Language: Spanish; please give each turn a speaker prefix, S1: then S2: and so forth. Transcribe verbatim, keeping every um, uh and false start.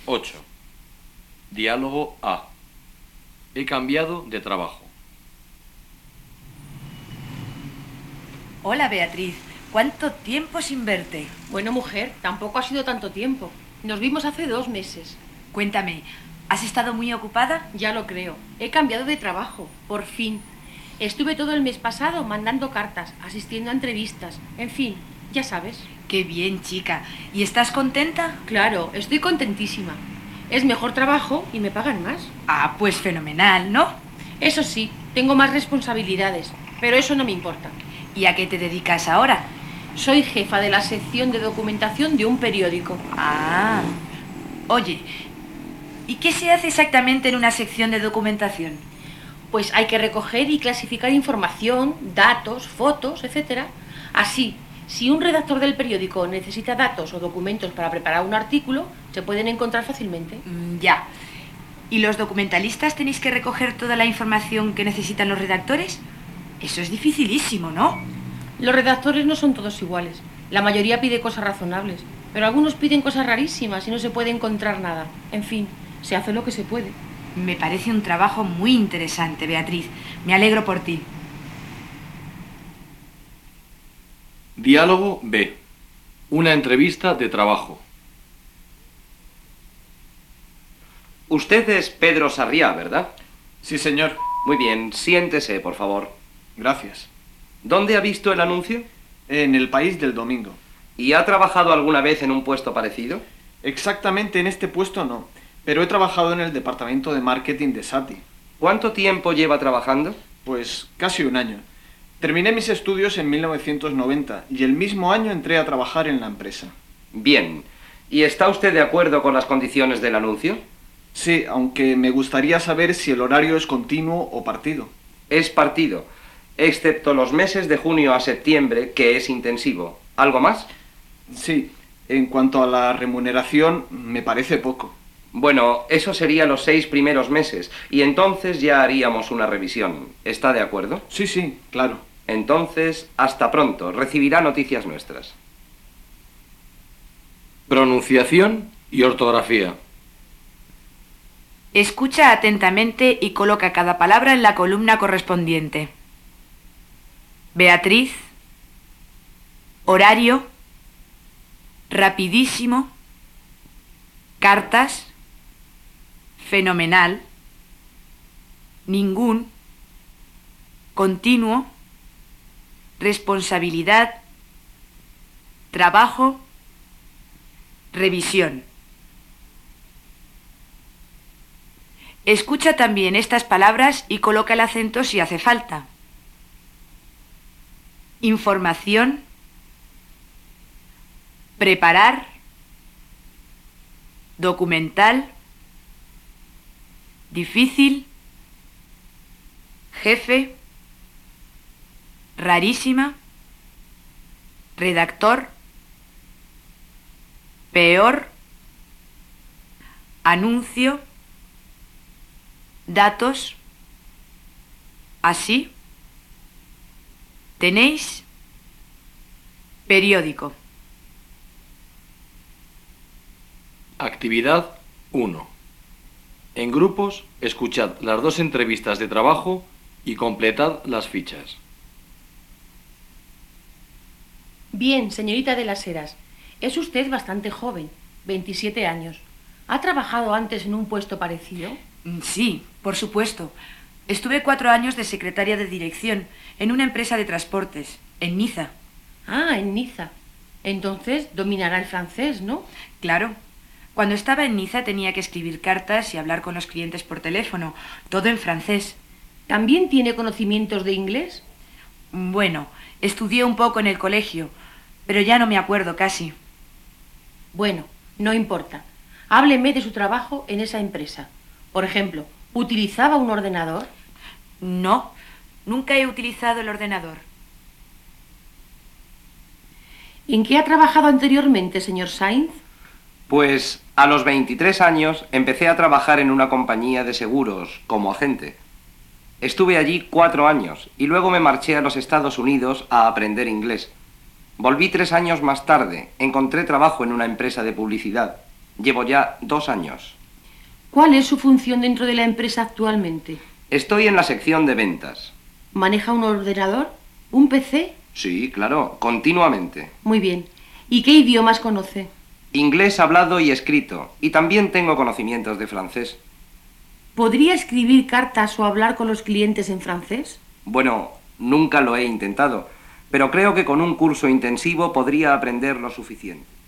S1: ocho. Diálogo A. He cambiado de trabajo.
S2: Hola, Beatriz. ¿Cuánto tiempo sin verte?
S3: Bueno, mujer, tampoco ha sido tanto tiempo. Nos vimos hace dos meses.
S2: Cuéntame, ¿has estado muy ocupada?
S3: Ya lo creo. He cambiado de trabajo, por fin. Estuve todo el mes pasado mandando cartas, asistiendo a entrevistas, en fin, ya sabes.
S2: Qué bien, chica. ¿Y estás contenta?
S3: Claro, estoy contentísima. Es mejor trabajo y me pagan más.
S2: Ah, pues fenomenal, ¿no?
S3: Eso sí, tengo más responsabilidades, pero eso no me importa.
S2: ¿Y a qué te dedicas ahora?
S3: Soy jefa de la sección de documentación de un periódico.
S2: Ah, oye, ¿y qué se hace exactamente en una sección de documentación?
S3: Pues hay que recoger y clasificar información, datos, fotos, etcétera. Así, si un redactor del periódico necesita datos o documentos para preparar un artículo, se pueden encontrar fácilmente.
S2: Mm, ya. ¿Y los documentalistas tenéis que recoger toda la información que necesitan los redactores? Eso es dificilísimo, ¿no?
S3: Los redactores no son todos iguales. La mayoría pide cosas razonables, pero algunos piden cosas rarísimas y no se puede encontrar nada. En fin, se hace lo que se puede.
S2: Me parece un trabajo muy interesante, Beatriz. Me alegro por ti.
S1: Diálogo B. Una entrevista de trabajo.
S4: Usted es Pedro Sarriá, ¿verdad?
S5: Sí, señor.
S4: Muy bien, siéntese, por favor.
S5: Gracias.
S4: ¿Dónde ha visto el anuncio?
S5: En El País del Domingo.
S4: ¿Y ha trabajado alguna vez en un puesto parecido?
S5: Exactamente en este puesto no, pero he trabajado en el departamento de marketing de Sati.
S4: ¿Cuánto tiempo lleva trabajando?
S5: Pues casi un año. Terminé mis estudios en mil novecientos noventa y el mismo año entré a trabajar en la empresa.
S4: Bien. ¿Y está usted de acuerdo con las condiciones del anuncio?
S5: Sí, aunque me gustaría saber si el horario es continuo o partido.
S4: Es partido, excepto los meses de junio a septiembre, que es intensivo. ¿Algo más?
S5: Sí, en cuanto a la remuneración, me parece poco.
S4: Bueno, eso sería los seis primeros meses, y entonces ya haríamos una revisión. ¿Está de acuerdo?
S5: Sí, sí, claro.
S4: Entonces, hasta pronto. Recibirá noticias nuestras.
S1: Pronunciación y ortografía.
S2: Escucha atentamente y coloca cada palabra en la columna correspondiente. Beatriz, horario, rapidísimo, cartas, fenomenal, ningún, continuo, responsabilidad, trabajo, revisión. Escucha también estas palabras y coloca el acento si hace falta. Información, preparar, documental, difícil, jefe, rarísima, redactor, peor, anuncio, datos, así, tenéis, periódico.
S1: Actividad uno. En grupos, escuchad las dos entrevistas de trabajo y completad las fichas.
S3: Bien, señorita de las Heras, es usted bastante joven, veintisiete años. ¿Ha trabajado antes en un puesto parecido?
S2: Sí, por supuesto. Estuve cuatro años de secretaria de dirección en una empresa de transportes, en Niza.
S3: Ah, en Niza. Entonces dominará el francés, ¿no?
S2: Claro. Cuando estaba en Niza tenía que escribir cartas y hablar con los clientes por teléfono, todo en francés.
S3: ¿También tiene conocimientos de inglés?
S2: Bueno, estudié un poco en el colegio, pero ya no me acuerdo casi.
S3: Bueno, no importa. Hábleme de su trabajo en esa empresa. Por ejemplo, ¿utilizaba un ordenador?
S2: No, nunca he utilizado el ordenador.
S3: ¿En qué ha trabajado anteriormente, señor Sainz?
S4: Pues a los veintitrés años empecé a trabajar en una compañía de seguros como agente. Estuve allí cuatro años y luego me marché a los Estados Unidos a aprender inglés. Volví tres años más tarde, encontré trabajo en una empresa de publicidad Llevo ya dos años.
S3: ¿Cuál es su función dentro de la empresa actualmente?
S4: Estoy en la sección de ventas.
S3: ¿Maneja un ordenador? ¿Un P C?
S4: Sí, claro, continuamente.
S3: Muy bien. ¿Y qué idiomas conoce?
S4: Inglés hablado y escrito, y también tengo conocimientos de francés.
S3: ¿Podría escribir cartas o hablar con los clientes en francés?
S4: Bueno, nunca lo he intentado, pero creo que con un curso intensivo podría aprender lo suficiente.